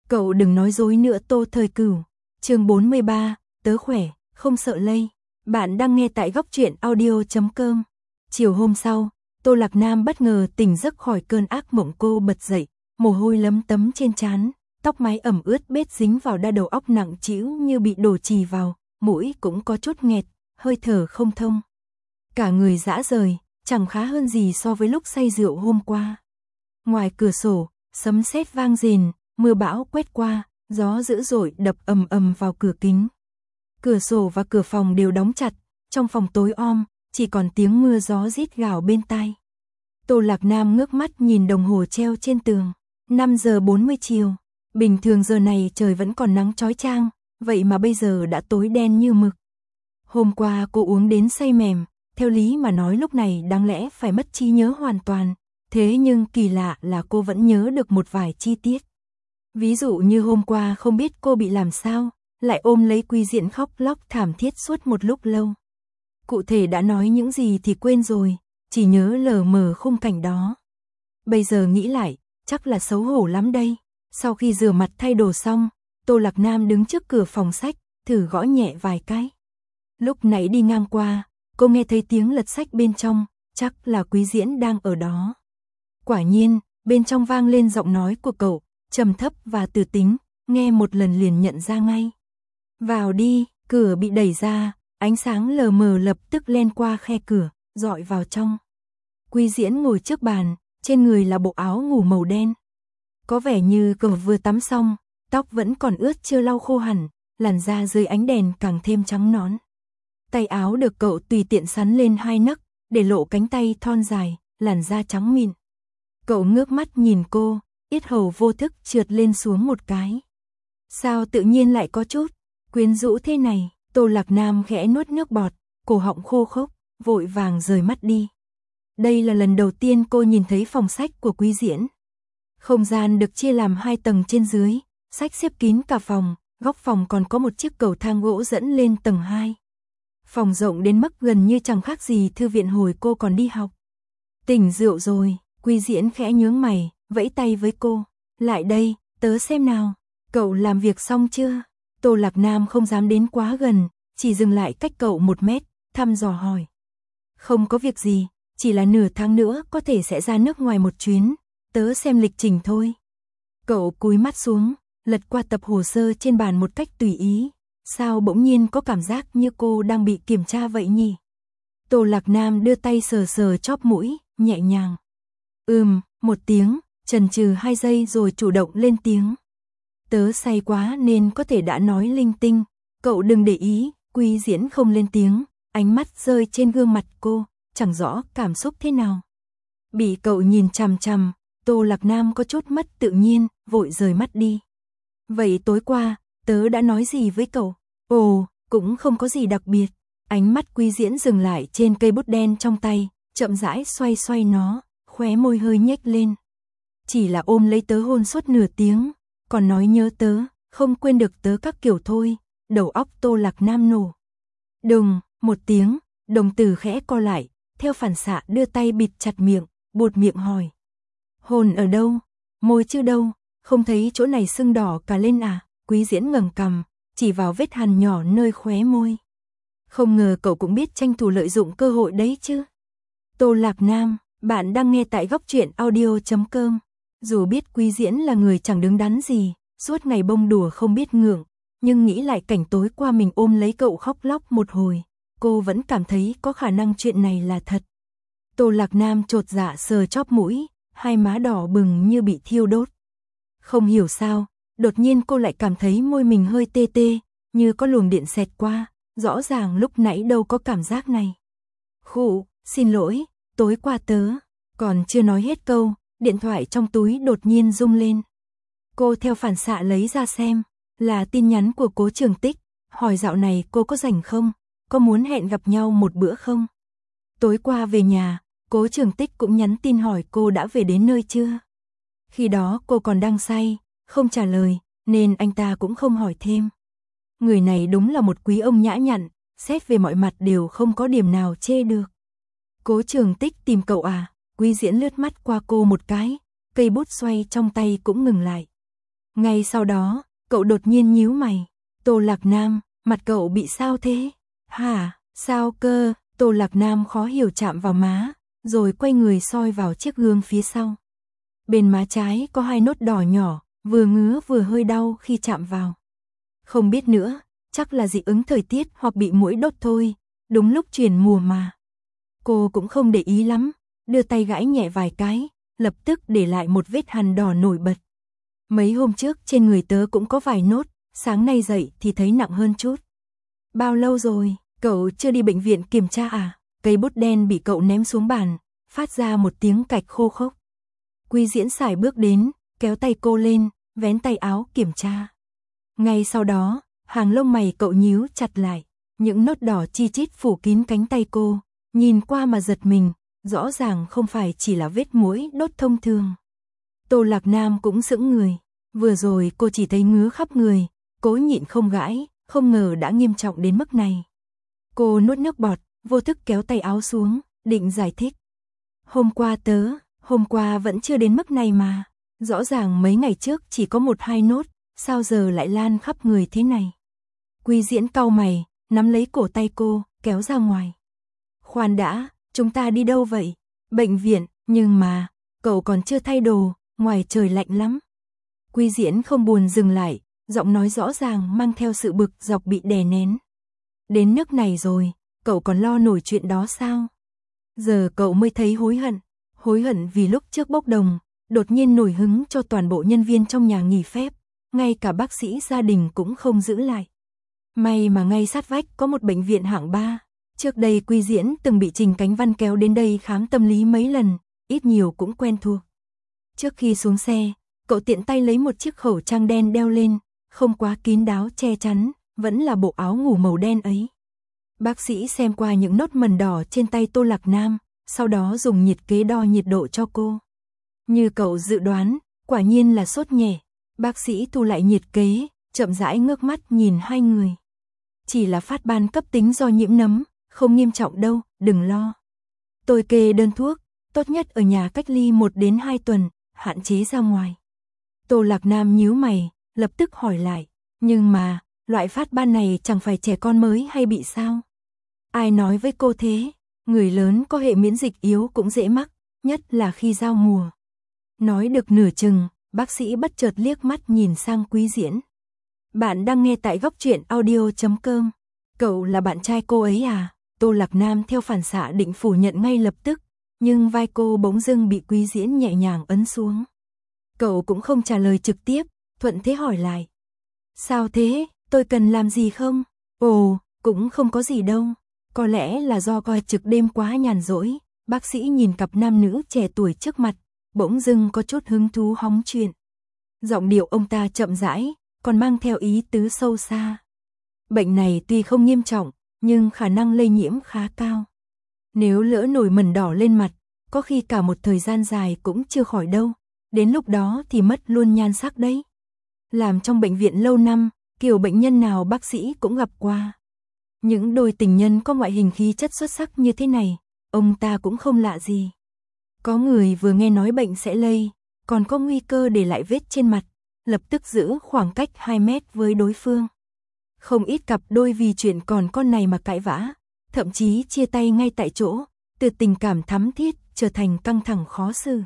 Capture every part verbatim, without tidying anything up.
Cậu đừng nói dối nữa Tô Thời Cửu. Chương bốn mươi ba, tớ khỏe, không sợ lây. Bạn đang nghe tại góc truyện audio chấm com. Chiều hôm sau, Tô Lạc Nam bất ngờ tỉnh giấc khỏi cơn ác mộng, cô bật dậy, mồ hôi lấm tấm trên trán, tóc mái ẩm ướt bết dính vào đa đầu óc nặng trĩu như bị đổ chì vào, mũi cũng có chút nghẹt, hơi thở không thông. Cả người rã rời, chẳng khá hơn gì so với lúc say rượu hôm qua. Ngoài cửa sổ, sấm sét vang rền, mưa bão quét qua, gió dữ dội đập ầm ầm vào cửa kính. Cửa sổ và cửa phòng đều đóng chặt, trong phòng tối om, chỉ còn tiếng mưa gió rít gào bên tai. Tô Lạc Nam ngước mắt nhìn đồng hồ treo trên tường, năm giờ bốn mươi chiều. Bình thường giờ này trời vẫn còn nắng chói chang, vậy mà bây giờ đã tối đen như mực. Hôm qua cô uống đến say mềm, theo lý mà nói lúc này đáng lẽ phải mất trí nhớ hoàn toàn, thế nhưng kỳ lạ là cô vẫn nhớ được một vài chi tiết. Ví dụ như hôm qua không biết cô bị làm sao, lại ôm lấy Quy Diễn khóc lóc thảm thiết suốt một lúc lâu. Cụ thể đã nói những gì thì quên rồi, chỉ nhớ lờ mờ khung cảnh đó. Bây giờ nghĩ lại, chắc là xấu hổ lắm đây. Sau khi rửa mặt thay đồ xong, Tô Lạc Nam đứng trước cửa phòng sách, thử gõ nhẹ vài cái. Lúc nãy đi ngang qua, cô nghe thấy tiếng lật sách bên trong, chắc là Quý Diễn đang ở đó. Quả nhiên, bên trong vang lên giọng nói của cậu, trầm thấp và từ tính, nghe một lần liền nhận ra ngay. Vào đi, cửa bị đẩy ra, ánh sáng lờ mờ lập tức len qua khe cửa, dọi vào trong. Quý Diễn ngồi trước bàn, trên người là bộ áo ngủ màu đen. Có vẻ như cậu vừa tắm xong, tóc vẫn còn ướt chưa lau khô hẳn, làn da dưới ánh đèn càng thêm trắng nõn. Tay áo được cậu tùy tiện sắn lên hai nấc, để lộ cánh tay thon dài, làn da trắng mịn. Cậu ngước mắt nhìn cô, yết hầu vô thức trượt lên xuống một cái. Sao tự nhiên lại có chút quyến rũ thế này? Tô Lạc Nam khẽ nuốt nước bọt, cổ họng khô khốc, vội vàng rời mắt đi. Đây là lần đầu tiên cô nhìn thấy phòng sách của Quý Diễn. Không gian được chia làm hai tầng trên dưới, sách xếp kín cả phòng, góc phòng còn có một chiếc cầu thang gỗ dẫn lên tầng hai. Phòng rộng đến mức gần như chẳng khác gì thư viện hồi cô còn đi học. Tỉnh rượu rồi, Quý Diễn khẽ nhướng mày, vẫy tay với cô. Lại đây, tớ xem nào, cậu làm việc xong chưa? Tô Lạc Nam không dám đến quá gần, chỉ dừng lại cách cậu một mét, thăm dò hỏi. Không có việc gì, chỉ là nửa tháng nữa có thể sẽ ra nước ngoài một chuyến, tớ xem lịch trình thôi. Cậu cúi mắt xuống, lật qua tập hồ sơ trên bàn một cách tùy ý. Sao bỗng nhiên có cảm giác như cô đang bị kiểm tra vậy nhỉ? Tô Lạc Nam đưa tay sờ sờ chóp mũi, nhẹ nhàng. Ừm, một tiếng, chần chừ hai giây rồi chủ động lên tiếng. Tớ say quá nên có thể đã nói linh tinh, cậu đừng để ý. Quý Diễn không lên tiếng, ánh mắt rơi trên gương mặt cô, chẳng rõ cảm xúc thế nào. Bị cậu nhìn chằm chằm, Tô Lạc Nam có chút mất tự nhiên, vội rời mắt đi. Vậy tối qua, tớ đã nói gì với cậu? Ồ, cũng không có gì đặc biệt. Ánh mắt Quý Diễn dừng lại trên cây bút đen trong tay, chậm rãi xoay xoay nó, khóe môi hơi nhếch lên. Chỉ là ôm lấy tớ hôn suốt nửa tiếng, còn nói nhớ tớ, không quên được tớ các kiểu thôi. Đầu óc Tô Lạc Nam nổ. Đùng, một tiếng, đồng tử khẽ co lại, theo phản xạ đưa tay bịt chặt miệng, buột miệng hỏi. Hôn ở đâu? Môi chưa đâu, không thấy chỗ này sưng đỏ cả lên à? Quý Diễn ngẩng cằm, chỉ vào vết hằn nhỏ nơi khóe môi. Không ngờ cậu cũng biết tranh thủ lợi dụng cơ hội đấy chứ. Tô Lạc Nam, bạn đang nghe tại góc truyện audio chấm com. Dù biết Quý Diễn là người chẳng đứng đắn gì, suốt ngày bông đùa không biết ngượng, nhưng nghĩ lại cảnh tối qua mình ôm lấy cậu khóc lóc một hồi, cô vẫn cảm thấy có khả năng chuyện này là thật. Tô Lạc Nam chột dạ sờ chóp mũi, hai má đỏ bừng như bị thiêu đốt. Không hiểu sao, đột nhiên cô lại cảm thấy môi mình hơi tê tê, như có luồng điện xẹt qua, rõ ràng lúc nãy đâu có cảm giác này. Khụ, xin lỗi, tối qua tớ, còn chưa nói hết câu, điện thoại trong túi đột nhiên rung lên. Cô theo phản xạ lấy ra xem, là tin nhắn của Cố Trường Tích, hỏi dạo này cô có rảnh không, có muốn hẹn gặp nhau một bữa không? Tối qua về nhà, Cố Trường Tích cũng nhắn tin hỏi cô đã về đến nơi chưa. Khi đó cô còn đang say, không trả lời, nên anh ta cũng không hỏi thêm. Người này đúng là một quý ông nhã nhặn, xét về mọi mặt đều không có điểm nào chê được. Cố Trường Tích tìm cậu à? Quý Diễn lướt mắt qua cô một cái, cây bút xoay trong tay cũng ngừng lại. Ngay sau đó, cậu đột nhiên nhíu mày. Tô Lạc Nam, mặt cậu bị sao thế? Hả, sao cơ? Tô Lạc Nam khó hiểu chạm vào má, rồi quay người soi vào chiếc gương phía sau. Bên má trái có hai nốt đỏ nhỏ, vừa ngứa vừa hơi đau khi chạm vào. Không biết nữa, chắc là dị ứng thời tiết hoặc bị muỗi đốt thôi, đúng lúc chuyển mùa mà. Cô cũng không để ý lắm, đưa tay gãi nhẹ vài cái, lập tức để lại một vết hằn đỏ nổi bật. Mấy hôm trước trên người tớ cũng có vài nốt, sáng nay dậy thì thấy nặng hơn chút. Bao lâu rồi, cậu chưa đi bệnh viện kiểm tra à? Cây bút đen bị cậu ném xuống bàn, phát ra một tiếng cạch khô khốc. Quy Diễn sải bước đến, kéo tay cô lên, vén tay áo kiểm tra. Ngay sau đó, hàng lông mày cậu nhíu chặt lại, những nốt đỏ chi chít phủ kín cánh tay cô, nhìn qua mà giật mình, rõ ràng không phải chỉ là vết muỗi đốt thông thường. Tô Lạc Nam cũng sững người, vừa rồi cô chỉ thấy ngứa khắp người, cố nhịn không gãi, không ngờ đã nghiêm trọng đến mức này. Cô nuốt nước bọt, vô thức kéo tay áo xuống, định giải thích. Hôm qua tớ, hôm qua vẫn chưa đến mức này mà, rõ ràng mấy ngày trước chỉ có một hai nốt, sao giờ lại lan khắp người thế này. Quy Diễn cau mày, nắm lấy cổ tay cô, kéo ra ngoài. Khoan đã, chúng ta đi đâu vậy? Bệnh viện, nhưng mà, cậu còn chưa thay đồ, ngoài trời lạnh lắm. Quy Diễn không buồn dừng lại, giọng nói rõ ràng mang theo sự bực dọc bị đè nén. Đến nước này rồi, cậu còn lo nổi chuyện đó sao? Giờ cậu mới thấy hối hận, hối hận vì lúc trước bốc đồng, đột nhiên nổi hứng cho toàn bộ nhân viên trong nhà nghỉ phép, ngay cả bác sĩ gia đình cũng không giữ lại. May mà ngay sát vách có một bệnh viện hạng ba, trước đây Quy Diễn từng bị Trình Cánh Văn kéo đến đây khám tâm lý mấy lần, ít nhiều cũng quen thuộc. Trước khi xuống xe, cậu tiện tay lấy một chiếc khẩu trang đen đeo lên, không quá kín đáo che chắn, vẫn là bộ áo ngủ màu đen ấy. Bác sĩ xem qua những nốt mẩn đỏ trên tay Tô Lạc Nam, sau đó dùng nhiệt kế đo nhiệt độ cho cô. Như cậu dự đoán, quả nhiên là sốt nhẹ. Bác sĩ thu lại nhiệt kế, chậm rãi ngước mắt nhìn hai người. Chỉ là phát ban cấp tính do nhiễm nấm, không nghiêm trọng đâu, đừng lo. Tôi kê đơn thuốc, tốt nhất ở nhà cách ly một đến hai tuần, hạn chế ra ngoài. Tô Lạc Nam nhíu mày, lập tức hỏi lại, nhưng mà, loại phát ban này chẳng phải trẻ con mới hay bị sao? Ai nói với cô thế? Người lớn có hệ miễn dịch yếu cũng dễ mắc, nhất là khi giao mùa. Nói được nửa chừng, bác sĩ bất chợt liếc mắt nhìn sang Quy Diễn. Bạn đang nghe tại góc truyện audio chấm com. Cậu là bạn trai cô ấy à? Tô Lạc Nam theo phản xạ định phủ nhận ngay lập tức, nhưng vai cô bỗng dưng bị Quy Diễn nhẹ nhàng ấn xuống. Cậu cũng không trả lời trực tiếp, thuận thế hỏi lại. Sao thế, tôi cần làm gì không? Ồ, cũng không có gì đâu. Có lẽ là do coi trực đêm quá nhàn rỗi, bác sĩ nhìn cặp nam nữ trẻ tuổi trước mặt, bỗng dưng có chút hứng thú hóng chuyện. Giọng điệu ông ta chậm rãi, còn mang theo ý tứ sâu xa. Bệnh này tuy không nghiêm trọng, nhưng khả năng lây nhiễm khá cao. Nếu lỡ nổi mẩn đỏ lên mặt, có khi cả một thời gian dài cũng chưa khỏi đâu. Đến lúc đó thì mất luôn nhan sắc đấy. Làm trong bệnh viện lâu năm, kiểu bệnh nhân nào bác sĩ cũng gặp qua. Những đôi tình nhân có ngoại hình khí chất xuất sắc như thế này, ông ta cũng không lạ gì. Có người vừa nghe nói bệnh sẽ lây, còn có nguy cơ để lại vết trên mặt, lập tức giữ khoảng cách hai mét với đối phương. Không ít cặp đôi vì chuyện còn con này mà cãi vã, thậm chí chia tay ngay tại chỗ, từ tình cảm thắm thiết trở thành căng thẳng khó xử.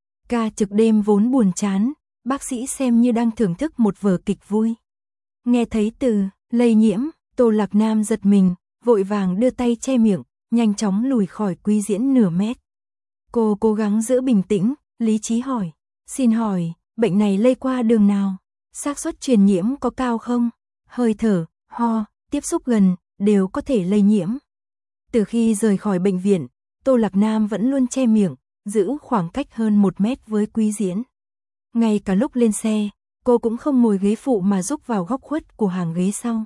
Ca trực đêm vốn buồn chán, bác sĩ xem như đang thưởng thức một vở kịch vui. Nghe thấy từ lây nhiễm, Tô Lạc Nam giật mình, vội vàng đưa tay che miệng, nhanh chóng lùi khỏi Quy Diễn nửa mét. Cô cố gắng giữ bình tĩnh, lý trí hỏi, xin hỏi, bệnh này lây qua đường nào? Xác suất truyền nhiễm có cao không? Hơi thở, ho, tiếp xúc gần, đều có thể lây nhiễm. Từ khi rời khỏi bệnh viện, Tô Lạc Nam vẫn luôn che miệng, giữ khoảng cách hơn một mét với Quy Diễn. Ngay cả lúc lên xe, cô cũng không ngồi ghế phụ mà rúc vào góc khuất của hàng ghế sau.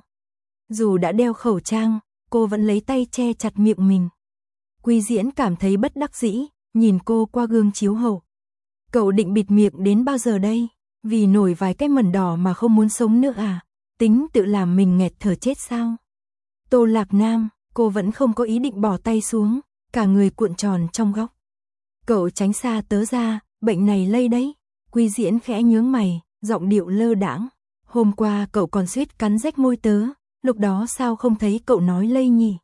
Dù đã đeo khẩu trang, cô vẫn lấy tay che chặt miệng mình. Quy Diễn cảm thấy bất đắc dĩ, nhìn cô qua gương chiếu hậu. Cậu định bịt miệng đến bao giờ đây? Vì nổi vài cái mẩn đỏ mà không muốn sống nữa à? Tính tự làm mình nghẹt thở chết sao? Tô Lạc Nam, cô vẫn không có ý định bỏ tay xuống, cả người cuộn tròn trong góc. Cậu tránh xa tớ ra, bệnh này lây đấy. Quy Diễn khẽ nhướng mày, giọng điệu lơ đãng. Hôm qua cậu còn suýt cắn rách môi tớ, lúc đó sao không thấy cậu nói lây nhỉ?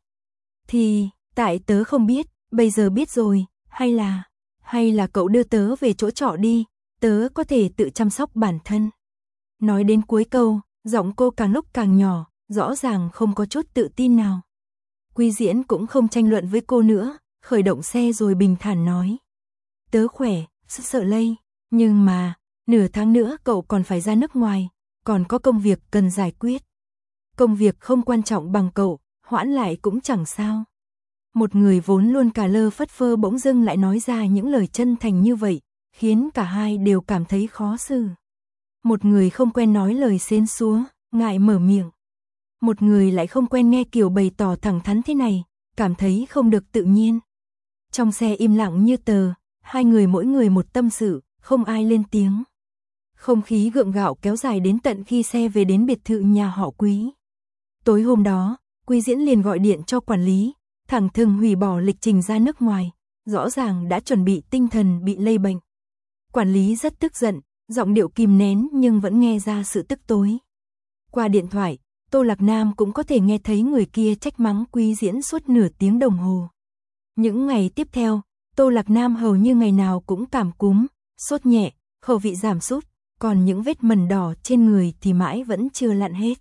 Thì, tại tớ không biết, bây giờ biết rồi, hay là, hay là cậu đưa tớ về chỗ trọ đi, tớ có thể tự chăm sóc bản thân. Nói đến cuối câu, giọng cô càng lúc càng nhỏ, rõ ràng không có chút tự tin nào. Quy Diễn cũng không tranh luận với cô nữa, khởi động xe rồi bình thản nói. Tớ khỏe, sợ sợ lây, nhưng mà, nửa tháng nữa cậu còn phải ra nước ngoài, còn có công việc cần giải quyết. Công việc không quan trọng bằng cậu, hoãn lại cũng chẳng sao. Một người vốn luôn cả lơ phất phơ bỗng dưng lại nói ra những lời chân thành như vậy, khiến cả hai đều cảm thấy khó xử. Một người không quen nói lời xến xúa, ngại mở miệng. Một người lại không quen nghe kiểu bày tỏ thẳng thắn thế này, cảm thấy không được tự nhiên. Trong xe im lặng như tờ, hai người mỗi người một tâm sự, không ai lên tiếng. Không khí gượng gạo kéo dài đến tận khi xe về đến biệt thự nhà họ Quý. Tối hôm đó, Quy Diễn liền gọi điện cho quản lý, thẳng thừng hủy bỏ lịch trình ra nước ngoài, rõ ràng đã chuẩn bị tinh thần bị lây bệnh. Quản lý rất tức giận, giọng điệu kìm nén nhưng vẫn nghe ra sự tức tối. Qua điện thoại, Tô Lạc Nam cũng có thể nghe thấy người kia trách mắng Quy Diễn suốt nửa tiếng đồng hồ. Những ngày tiếp theo, Tô Lạc Nam hầu như ngày nào cũng cảm cúm, sốt nhẹ, khẩu vị giảm sút, còn những vết mẩn đỏ trên người thì mãi vẫn chưa lặn hết.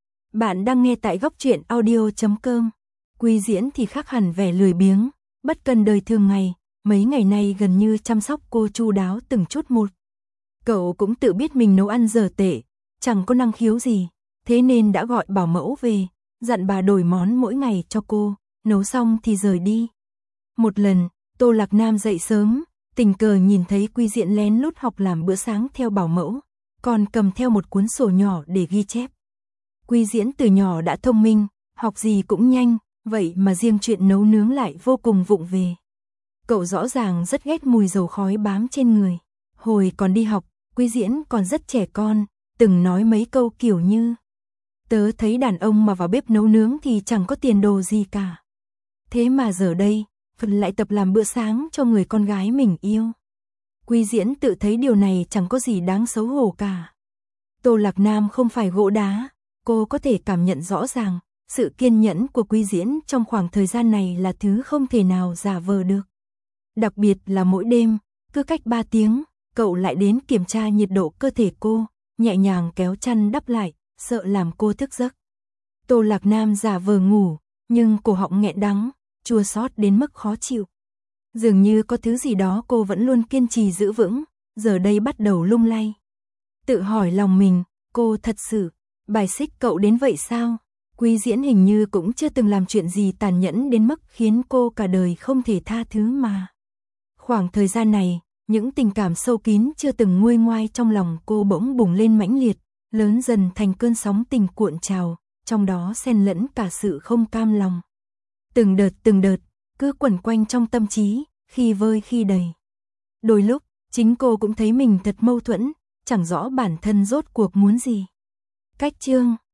Bạn đang nghe tại góc truyện audio chấm com. Quy Diễn thì khác hẳn vẻ lười biếng, bất cần đời thường ngày, mấy ngày nay gần như chăm sóc cô chu đáo từng chút một. Cậu cũng tự biết mình nấu ăn dở tệ, chẳng có năng khiếu gì, thế nên đã gọi bảo mẫu về, dặn bà đổi món mỗi ngày cho cô, nấu xong thì rời đi. Một lần, Tô Lạc Nam dậy sớm, tình cờ nhìn thấy Quy Diễn lén lút học làm bữa sáng theo bảo mẫu, còn cầm theo một cuốn sổ nhỏ để ghi chép. Quy Diễn từ nhỏ đã thông minh, học gì cũng nhanh, vậy mà riêng chuyện nấu nướng lại vô cùng vụng về. Cậu rõ ràng rất ghét mùi dầu khói bám trên người. Hồi còn đi học, Quy Diễn còn rất trẻ con, từng nói mấy câu kiểu như: tớ thấy đàn ông mà vào bếp nấu nướng thì chẳng có tiền đồ gì cả. Thế mà giờ đây, Phần lại tập làm bữa sáng cho người con gái mình yêu. Quy Diễn tự thấy điều này chẳng có gì đáng xấu hổ cả. Tô Lạc Nam không phải gỗ đá, cô có thể cảm nhận rõ ràng, sự kiên nhẫn của Quy Diễn trong khoảng thời gian này là thứ không thể nào giả vờ được. Đặc biệt là mỗi đêm, cứ cách ba tiếng, cậu lại đến kiểm tra nhiệt độ cơ thể cô, nhẹ nhàng kéo chăn đắp lại, sợ làm cô thức giấc. Tô Lạc Nam giả vờ ngủ, nhưng cổ họng nghẹn đắng, chua xót đến mức khó chịu. Dường như có thứ gì đó cô vẫn luôn kiên trì giữ vững, giờ đây bắt đầu lung lay. Tự hỏi lòng mình, cô thật sự bài xích cậu đến vậy sao? Quy Diễn hình như cũng chưa từng làm chuyện gì tàn nhẫn đến mức khiến cô cả đời không thể tha thứ mà. Khoảng thời gian này, những tình cảm sâu kín chưa từng nguôi ngoai trong lòng cô bỗng bùng lên mãnh liệt, lớn dần thành cơn sóng tình cuộn trào, trong đó xen lẫn cả sự không cam lòng. Từng đợt từng đợt, cứ quẩn quanh trong tâm trí, khi vơi khi đầy. Đôi lúc, chính cô cũng thấy mình thật mâu thuẫn, chẳng rõ bản thân rốt cuộc muốn gì. Cách chương